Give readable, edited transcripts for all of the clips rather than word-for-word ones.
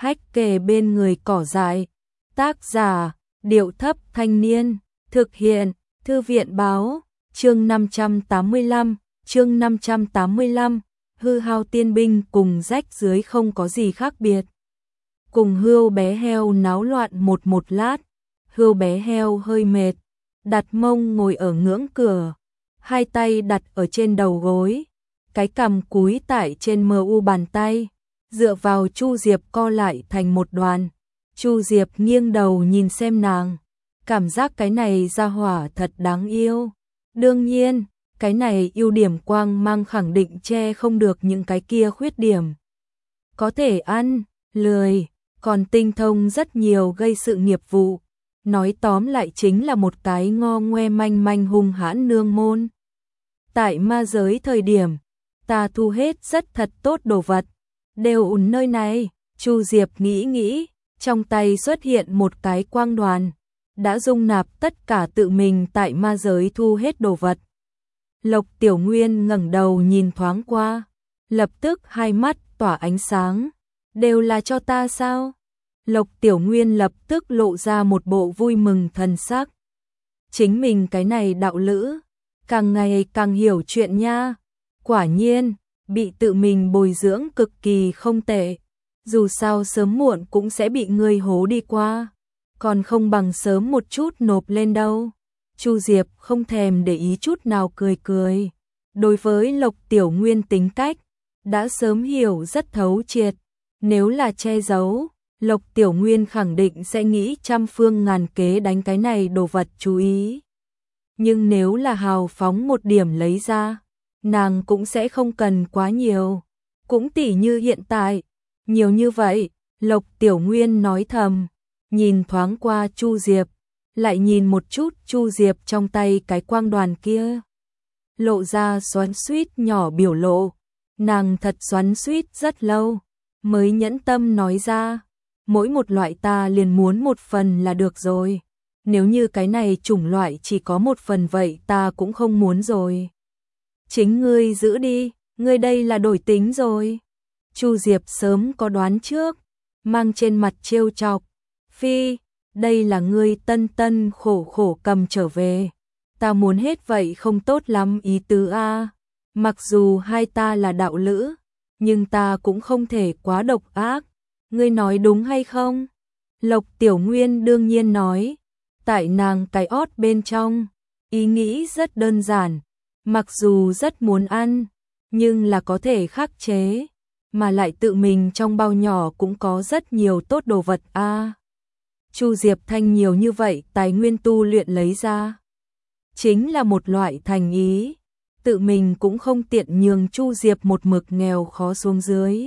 hách kề bên người cỏ dại. Tác giả, Điệu Thấp Thanh Niên. Thực hiện, Thư viện Báo. Chương 585, hư hao tiên binh cùng rách dưới không có gì khác biệt. Cùng Hươu bé heo náo loạn một lát, Hươu bé heo hơi mệt, đặt mông ngồi ở ngưỡng cửa, hai tay đặt ở trên đầu gối, cái cằm cúi tại trên mu bàn tay, dựa vào Chu Diệp co lại thành một đoàn. Chu Diệp nghiêng đầu nhìn xem nàng, cảm giác cái này ra hỏa thật đáng yêu. Đương nhiên, cái này ưu điểm quang mang khẳng định che không được những cái kia khuyết điểm. Có thể ăn, lười, còn tinh thông rất nhiều gây sự nghiệp vụ. Nói tóm lại chính là một cái ngo ngoe manh manh hung hãn nương môn. Tại ma giới thời điểm, ta thu hết rất thật tốt đồ vật, đều ùn nơi này. Chu Diệp nghĩ, trong tay xuất hiện một cái quang đoàn, đã dung nạp tất cả tự mình tại ma giới thu hết đồ vật. Lộc Tiểu Nguyên ngẩng đầu nhìn thoáng qua, lập tức hai mắt tỏa ánh sáng. Đều là cho ta sao? Lộc Tiểu Nguyên lập tức lộ ra một bộ vui mừng thần sắc. Chính mình cái này đạo lữ, càng ngày càng hiểu chuyện nha. Quả nhiên, bị tự mình bồi dưỡng cực kỳ không tệ. Dù sao sớm muộn cũng sẽ bị ngươi hố đi qua, còn không bằng sớm một chút nộp lên đâu. Chu Diệp không thèm để ý chút nào cười. Đối với Lộc Tiểu Nguyên tính cách, đã sớm hiểu rất thấu triệt. Nếu là che giấu, Lộc Tiểu Nguyên khẳng định sẽ nghĩ trăm phương ngàn kế đánh cái này đồ vật chú ý. Nhưng nếu là hào phóng một điểm lấy ra, nàng cũng sẽ không cần quá nhiều. Cũng tỉ như hiện tại, nhiều như vậy, Lộc Tiểu Nguyên nói thầm, nhìn thoáng qua Chu Diệp, lại nhìn một chút Chu Diệp trong tay cái quang đoàn kia. Lộ ra xoắn xuýt nhỏ biểu lộ, nàng thật xoắn xuýt rất lâu, mới nhẫn tâm nói ra, mỗi một loại ta liền muốn một phần là được rồi. Nếu như cái này chủng loại chỉ có một phần vậy ta cũng không muốn rồi. Chính ngươi giữ đi, ngươi đây là đổi tính rồi. Chu Diệp sớm có đoán trước, mang trên mặt trêu chọc. Phi, đây là ngươi tân khổ cầm trở về. Ta muốn hết vậy không tốt lắm ý tứ a. Mặc dù hai ta là đạo lữ, nhưng ta cũng không thể quá độc ác. Ngươi nói đúng hay không? Lộc Tiểu Nguyên đương nhiên nói. Tại nàng cái ót bên trong, ý nghĩ rất đơn giản. Mặc dù rất muốn ăn, nhưng là có thể khắc chế. Mà lại tự mình trong bao nhỏ cũng có rất nhiều tốt đồ vật a. Chu Diệp Thanh nhiều như vậy tài nguyên tu luyện lấy ra, chính là một loại thành ý. Tự mình cũng không tiện nhường Chu Diệp một mực nghèo khó xuống dưới.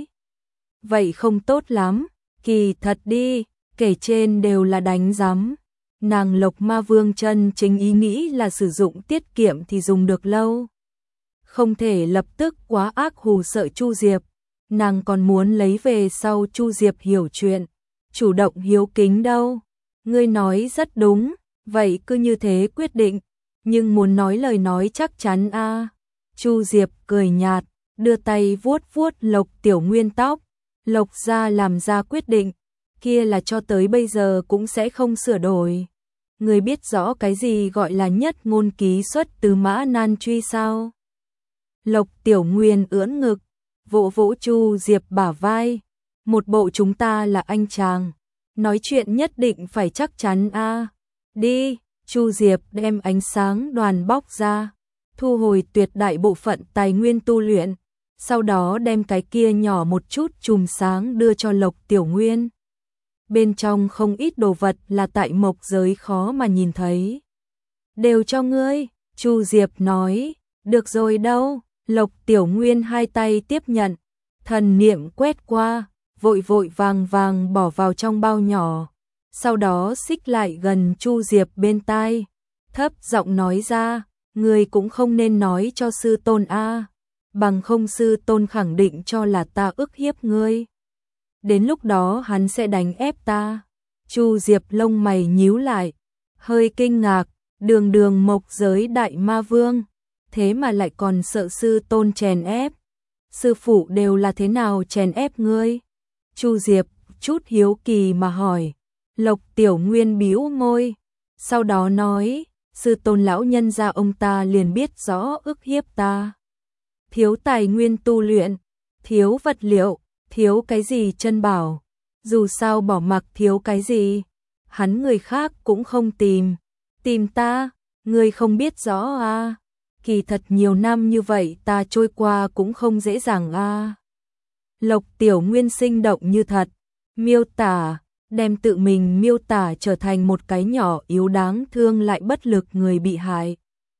Vậy không tốt lắm, kỳ thật đi, kể trên đều là đánh giám. Nàng Lộc Ma Vương chân chính ý nghĩ là sử dụng tiết kiệm thì dùng được lâu. Không thể lập tức quá ác hù sợ Chu Diệp. Nàng còn muốn lấy về sau Chu Diệp hiểu chuyện, chủ động hiếu kính đâu. Ngươi nói rất đúng, vậy cứ như thế quyết định, nhưng muốn nói lời nói chắc chắn a. Chu Diệp cười nhạt, đưa tay vuốt Lộc Tiểu Nguyên tóc. Lộc gia làm ra quyết định, kia là cho tới bây giờ cũng sẽ không sửa đổi. Ngươi biết rõ cái gì gọi là nhất ngôn ký xuất từ Mã Nan Truy sao? Lộc Tiểu Nguyên ưỡn ngực, vỗ Chu Diệp bả vai, một bộ chúng ta là anh chàng, nói chuyện nhất định phải chắc chắn a. Đi, Chu Diệp đem ánh sáng đoàn bóc ra, thu hồi tuyệt đại bộ phận tài nguyên tu luyện, sau đó đem cái kia nhỏ một chút chùm sáng đưa cho Lộc Tiểu Nguyên. Bên trong không ít đồ vật là tại mộc giới khó mà nhìn thấy. Đều cho ngươi, Chu Diệp nói, được rồi đâu. Lộc Tiểu Nguyên hai tay tiếp nhận, thần niệm quét qua, vội vàng bỏ vào trong bao nhỏ, sau đó xích lại gần Chu Diệp bên tai, thấp giọng nói ra, ngươi cũng không nên nói cho sư tôn a, bằng không sư tôn khẳng định cho là ta ức hiếp ngươi. Đến lúc đó hắn sẽ đánh ép ta. Chu Diệp lông mày nhíu lại, hơi kinh ngạc, đường mộc giới đại ma vương, thế mà lại còn sợ sư tôn chèn ép. Sư phụ đều là thế nào chèn ép ngươi? Chu Diệp một chút hiếu kỳ mà hỏi. Lộc Tiểu Nguyên bĩu môi, sau đó nói, sư tôn lão nhân gia ông ta liền biết rõ ức hiếp ta. Thiếu tài nguyên tu luyện, thiếu vật liệu, thiếu cái gì chân bảo, dù sao bỏ mặc thiếu cái gì, hắn người khác cũng không tìm, tìm ta, ngươi không biết rõ à, kỳ thật nhiều năm như vậy ta trôi qua cũng không dễ dàng à. Lộc Tiểu Nguyên sinh động như thật, miêu tả, đem tự mình miêu tả trở thành một cái nhỏ yếu đáng thương lại bất lực người bị hại.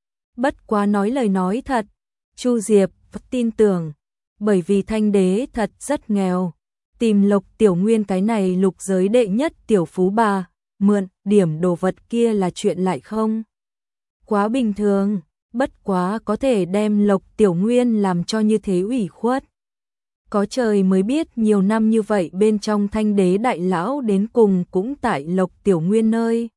Bất quá nói lời nói thật, Chu Diệp tin tưởng, bởi vì Thanh Đế thật rất nghèo, tìm Lộc Tiểu Nguyên cái này lục giới đệ nhất tiểu phú bà, mượn điểm đồ vật kia là chuyện lại không quá bình thường, bất quá có thể đem Lộc Tiểu Nguyên làm cho như thế ủy khuất. Có trời mới biết nhiều năm như vậy bên trong Thanh Đế đại lão đến cùng cũng tại Lộc Tiểu Nguyên nơi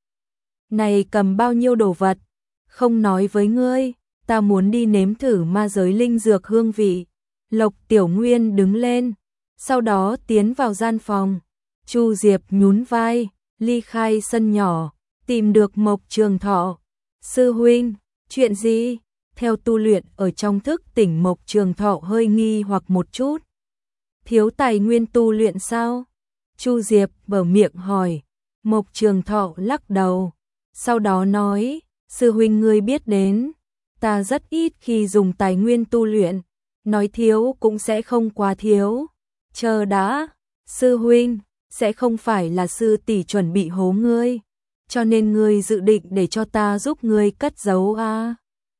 này cầm bao nhiêu đồ vật, không nói với ngươi, ta muốn đi nếm thử ma giới linh dược hương vị. Lộc Tiểu Nguyên đứng lên, sau đó tiến vào gian phòng. Chu Diệp nhún vai, ly khai sân nhỏ, tìm được Mộc Trường Thọ. Sư huynh, chuyện gì? Theo tu luyện ở trong thức tỉnh, Mộc Trường Thọ hơi nghi hoặc một chút. Thiếu tài nguyên tu luyện sao? Chu Diệp mở miệng hỏi. Mộc Trường Thọ lắc đầu, sau đó nói, sư huynh ngươi biết đến, ta rất ít khi dùng tài nguyên tu luyện, nói thiếu cũng sẽ không quá thiếu. Chờ đã, sư huynh, sẽ không phải là sư tỷ chuẩn bị hố ngươi, cho nên ngươi dự định để cho ta giúp ngươi cất giấu à?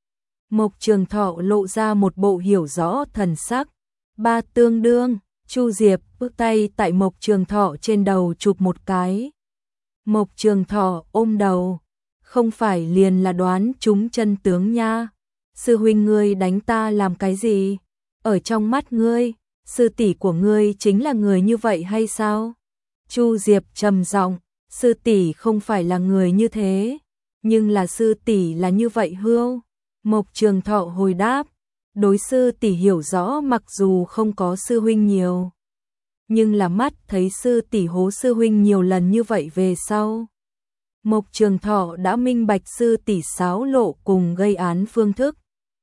Mộc Trường Thọ lộ ra một bộ hiểu rõ thần sắc. Ba tương đương. Chu Diệp bước tay tại Mộc Trường Thọ trên đầu chụp một cái. Mộc Trường Thọ ôm đầu, không phải liền là đoán trúng chân tướng nha. Sư huynh ngươi đánh ta làm cái gì? Ở trong mắt ngươi, sư tỷ của ngươi chính là người như vậy hay sao? Chu Diệp trầm giọng, sư tỷ không phải là người như thế, nhưng là sư tỷ là như vậy hưu. Mộc Trường Thọ hồi đáp, đối sư tỷ hiểu rõ mặc dù không có sư huynh nhiều, nhưng là mắt thấy sư tỷ hố sư huynh nhiều lần như vậy về sau. Mộc Trường Thọ đã minh bạch sư tỷ xáo lộ cùng gây án phương thức.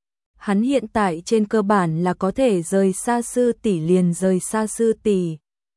Hắn hiện tại trên cơ bản là có thể rời xa sư tỷ liền rời xa sư tỷ.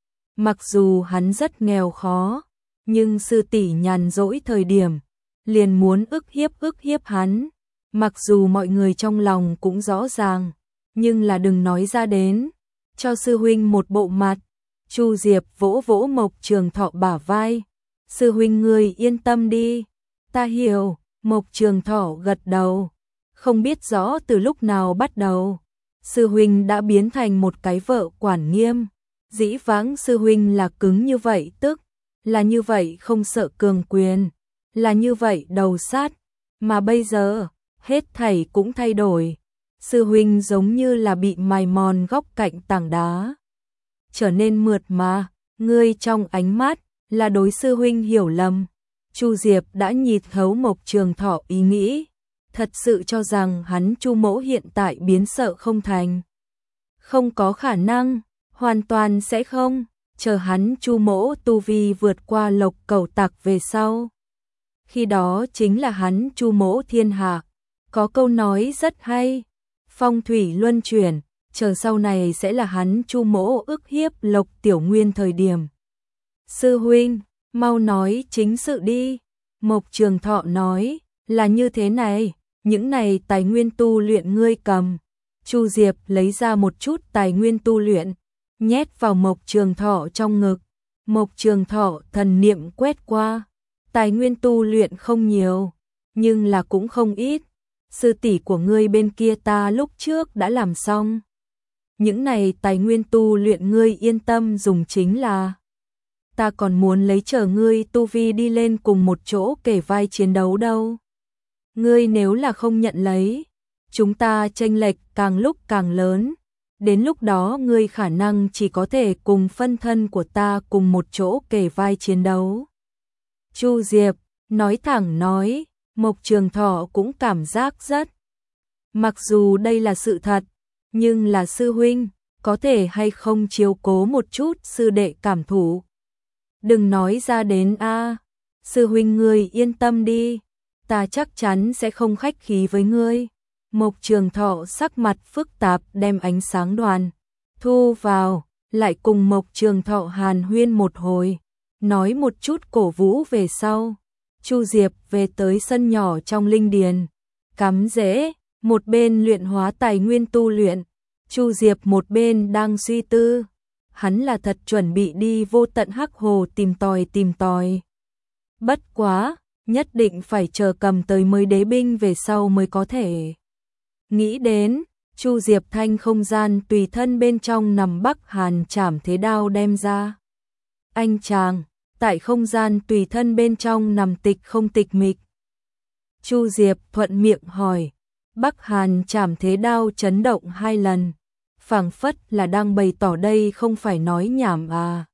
Mặc dù hắn rất nghèo khó, nhưng sư tỷ nhàn rỗi thời điểm, liền muốn ức hiếp hắn. Mặc dù mọi người trong lòng cũng rõ ràng, nhưng là đừng nói ra đến, cho sư huynh một bộ mặt. Chu Diệp vỗ vỗ Mộc Trường Thọ bả vai, sư huynh ngươi yên tâm đi, ta hiểu. Mộc Trường Thọ gật đầu, không biết rõ từ lúc nào bắt đầu, sư huynh đã biến thành một cái vợ quản nghiêm. Dĩ vãng sư huynh là cứng như vậy, tức là như vậy không sợ cường quyền, là như vậy đầu sát, mà bây giờ hết thảy cũng thay đổi. Sư huynh giống như là bị mài mòn góc cạnh tảng đá, trở nên mượt mà, ngươi trong ánh mắt là đối sư huynh hiểu lầm. Chu Diệp đã nhìn thấu Mộc Trường Thọ ý nghĩ, thật sự cho rằng hắn Chu mỗ hiện tại biến sợ không thành. Không có khả năng, hoàn toàn sẽ không, chờ hắn Chu mỗ tu vi vượt qua Lộc Cẩu Tặc về sau. Khi đó chính là hắn Chu mỗ thiên hạ. Có câu nói rất hay, phong thủy luân chuyển, chờ sau này sẽ là hắn Chu mỗ ức hiếp Lộc Tiểu Nguyên thời điểm. Sư huynh, mau nói chính sự đi. Mộc Trường Thọ nói, là như thế này, những này tài nguyên tu luyện ngươi cầm. Chu Diệp lấy ra một chút tài nguyên tu luyện, nhét vào Mộc Trường Thọ trong ngực. Mộc Trường Thọ thần niệm quét qua, tài nguyên tu luyện không nhiều, nhưng là cũng không ít. Sư tỷ của ngươi bên kia ta lúc trước đã làm xong. Những này tài nguyên tu luyện ngươi yên tâm dùng chính là. Ta còn muốn lấy chờ ngươi tu vi đi lên cùng một chỗ kể vai chiến đấu đâu. Ngươi nếu là không nhận lấy, chúng ta chênh lệch càng lúc càng lớn. Đến lúc đó ngươi khả năng chỉ có thể cùng phân thân của ta cùng một chỗ kể vai chiến đấu. Chu Diệp nói thẳng nói. Mộc Trường Thọ cũng cảm giác rất. Mặc dù đây là sự thật, nhưng là sư huynh, có thể hay không chiếu cố một chút sư đệ cảm thụ. đừng nói ra đến a. Sư huynh ngươi yên tâm đi, ta chắc chắn sẽ không khách khí với ngươi. Mộc Trường Thọ sắc mặt phức tạp đem ánh sáng đoàn thu vào, lại cùng Mộc Trường Thọ hàn huyên một hồi, nói một chút cổ vũ về sau. Chu Diệp về tới sân nhỏ trong linh điền, cắm rễ, một bên luyện hóa tài nguyên tu luyện, Chu Diệp một bên đang suy tư, hắn là thật chuẩn bị đi vô tận hắc hồ tìm tòi. Bất quá, nhất định phải chờ cầm tới mới đế binh về sau mới có thể. Nghĩ đến, Chu Diệp thanh không gian tùy thân bên trong nằm Bắc Hàn Trảm Thế Đao đem ra. Anh chàng, tại không gian tùy thân bên trong nằm tịch không tịch mịch. Chu Diệp thuận miệng hỏi, Bắc Hàn Trảm Thế Đao chấn động 2 lần, phảng phất là đang bày tỏ đây không phải nói nhảm à.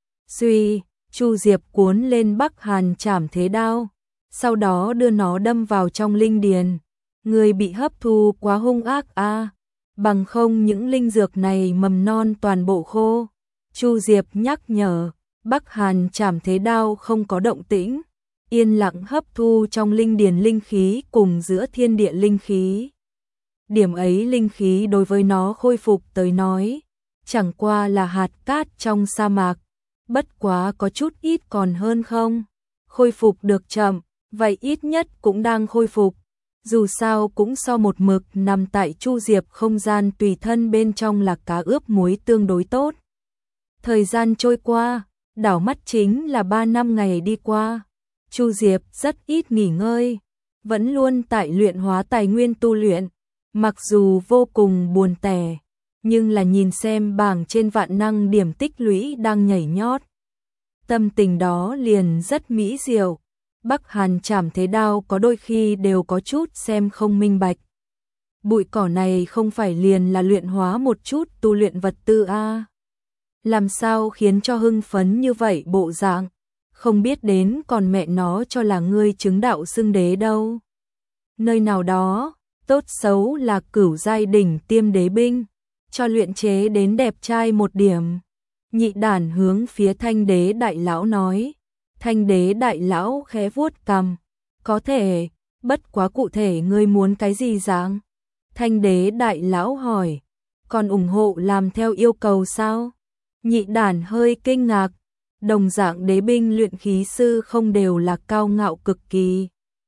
Suy, Chu Diệp cuốn lên Bắc Hàn Trảm Thế Đao, sau đó đưa nó đâm vào trong linh điền. Người bị hấp thu quá hung ác a, bằng không những linh dược này mầm non toàn bộ khô. Chu Diệp nhắc nhở, Bắc Hàn Trảm Thế Đao không có động tĩnh, yên lặng hấp thu trong linh điền linh khí cùng giữa thiên địa linh khí. Điểm ấy linh khí đối với nó khôi phục tới nói, chẳng qua là hạt cát trong sa mạc, bất quá có chút ít còn hơn không. Khôi phục được chậm, vậy ít nhất cũng đang khôi phục. Dù sao cũng so một mực nằm tại Chu Diệp không gian tùy thân bên trong là cá ướp muối tương đối tốt. Thời gian trôi qua, đảo mắt chính là 3 năm ngày đi qua. Chu Diệp rất ít nghỉ ngơi, vẫn luôn tại luyện hóa tài nguyên tu luyện. Mặc dù vô cùng buồn tẻ, nhưng là nhìn xem bảng trên vạn năng điểm tích lũy đang nhảy nhót. Tâm tình đó liền rất mỹ diệu. Bắc Hàn Trảm Thế Đao có đôi khi đều có chút xem không minh bạch. Bụi cỏ này không phải liền là luyện hóa một chút tu luyện vật tư a? Làm sao khiến cho hưng phấn như vậy bộ dạng, không biết đến còn mẹ nó cho là ngươi chứng đạo xưng đế đâu. Nơi nào đó, tốt xấu là cửu giai đỉnh tiêm đế binh, cho luyện chế đến đẹp trai một điểm. Nhị đản hướng phía Thanh Đế đại lão nói. Thanh Đế đại lão khẽ vuốt cằm, có thể, bất quá cụ thể ngươi muốn cái gì dạng? Thanh Đế đại lão hỏi, còn ủng hộ làm theo yêu cầu sao? Nhị đản hơi kinh ngạc, đồng dạng đế binh luyện khí sư không đều là cao ngạo cực kỳ.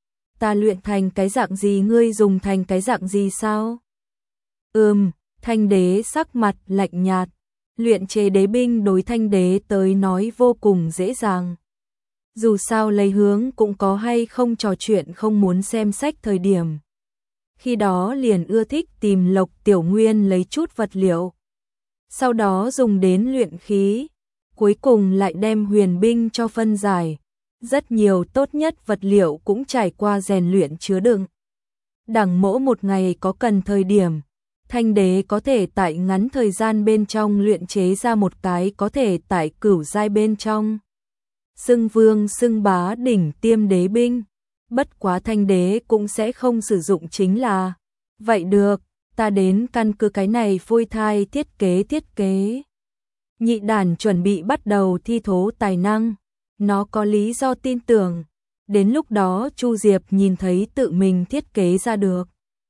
Ta luyện thành cái dạng gì ngươi dùng thành cái dạng gì sao? Thanh Đế sắc mặt lạnh nhạt, luyện chế đế binh đối Thanh Đế tới nói vô cùng dễ dàng. Dù sao lấy hướng cũng có hay không trò chuyện không muốn xem sách thời điểm. Khi đó liền ưa thích tìm Lộc Tiểu Nguyên lấy chút vật liệu. Sau đó dùng đến luyện khí. Cuối cùng lại đem huyền binh cho phân giải. Rất nhiều tốt nhất vật liệu cũng trải qua rèn luyện chứa đựng. Đẳng mỗi một ngày có cần thời điểm. Thanh Đế có thể tại ngắn thời gian bên trong luyện chế ra một cái có thể tại cửu giai bên trong. Xưng vương xưng bá đỉnh tiêm đế binh, bất quá Thanh Đế cũng sẽ không sử dụng chính là. Vậy được, ta đến căn cứ cái này phôi thai thiết kế. Nhị đản chuẩn bị bắt đầu thi thố tài năng, nó có lý do tin tưởng, đến lúc đó Chu Diệp nhìn thấy tự mình thiết kế ra được.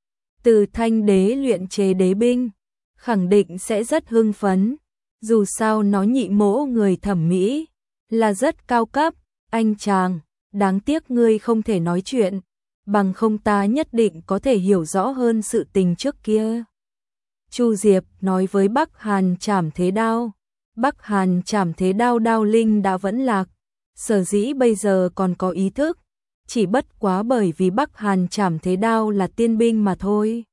Từ Thanh Đế luyện chế đế binh, khẳng định sẽ rất hưng phấn, dù sao nó nhị mỗ người thẩm mỹ. Là rất cao cấp, anh chàng, đáng tiếc ngươi không thể nói chuyện, bằng không ta nhất định có thể hiểu rõ hơn sự tình trước kia. Chu Diệp nói với Bắc Hàn Trảm Thế Đao, Bắc Hàn Trảm Thế Đao đao linh đã vẫn lạc, sở dĩ bây giờ còn có ý thức, chỉ bất quá bởi vì Bắc Hàn Trảm Thế Đao là tiên binh mà thôi.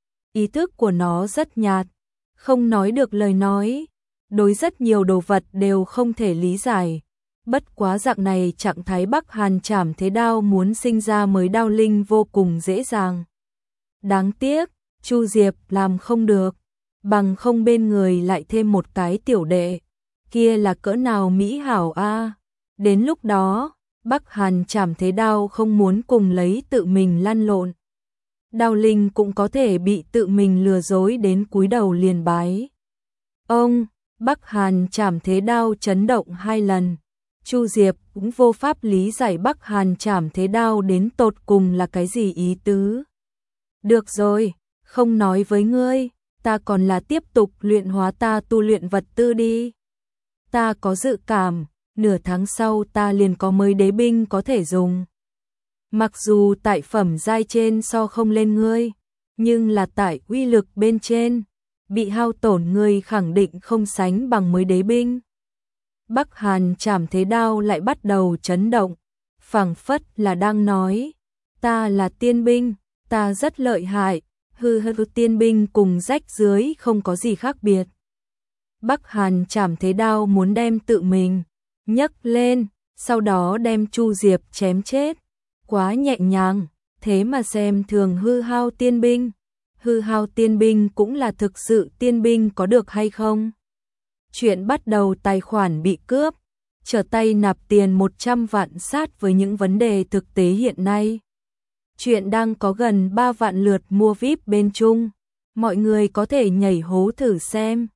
Ý thức của nó rất nhạt, không nói được lời nói, đối rất nhiều đồ vật đều không thể lý giải. Bất quá dạng này trạng thái Bắc Hàn Trảm Thế Đao muốn sinh ra mới đao linh vô cùng dễ dàng. Đáng tiếc, Chu Diệp làm không được, bằng không bên người lại thêm một cái tiểu đệ, kia là cỡ nào mỹ hảo a. Đến lúc đó, Bắc Hàn Trảm Thế Đao không muốn cùng lấy tự mình lăn lộn. Đao linh cũng có thể bị tự mình lừa dối đến cúi đầu liền bái. Bắc Hàn Trảm Thế Đao chấn động 2 lần. Chu Diệp cũng vô pháp lý giải Bắc Hàn Trảm Thế Đao đến tột cùng là cái gì ý tứ. Được rồi, không nói với ngươi, ta còn là tiếp tục luyện hóa ta tu luyện vật tư đi. Ta có dự cảm, nửa tháng sau ta liền có mới đế binh có thể dùng. Mặc dù tại phẩm giai trên so không lên ngươi, nhưng là tại uy lực bên trên, bị hao tổn ngươi khẳng định không sánh bằng mới đế binh. Bắc Hàn Trảm Thế Đao lại bắt đầu chấn động, phảng phất là đang nói, ta là tiên binh, ta rất lợi hại, tiên binh cùng rách dưới không có gì khác biệt. Bắc Hàn Trảm Thế Đao muốn đem tự mình nhấc lên, sau đó đem Chu Diệp chém chết, quá nhẹ nhàng, thế mà xem thường hư hao tiên binh. Hư hao tiên binh cũng là thực sự tiên binh có được hay không? Chuyện bắt đầu tài khoản bị cướp, trở tay nạp tiền 100 vạn sát với những vấn đề thực tế hiện nay. Chuyện đang có gần 3 vạn lượt mua VIP bên Trung, mọi người có thể nhảy hố thử xem.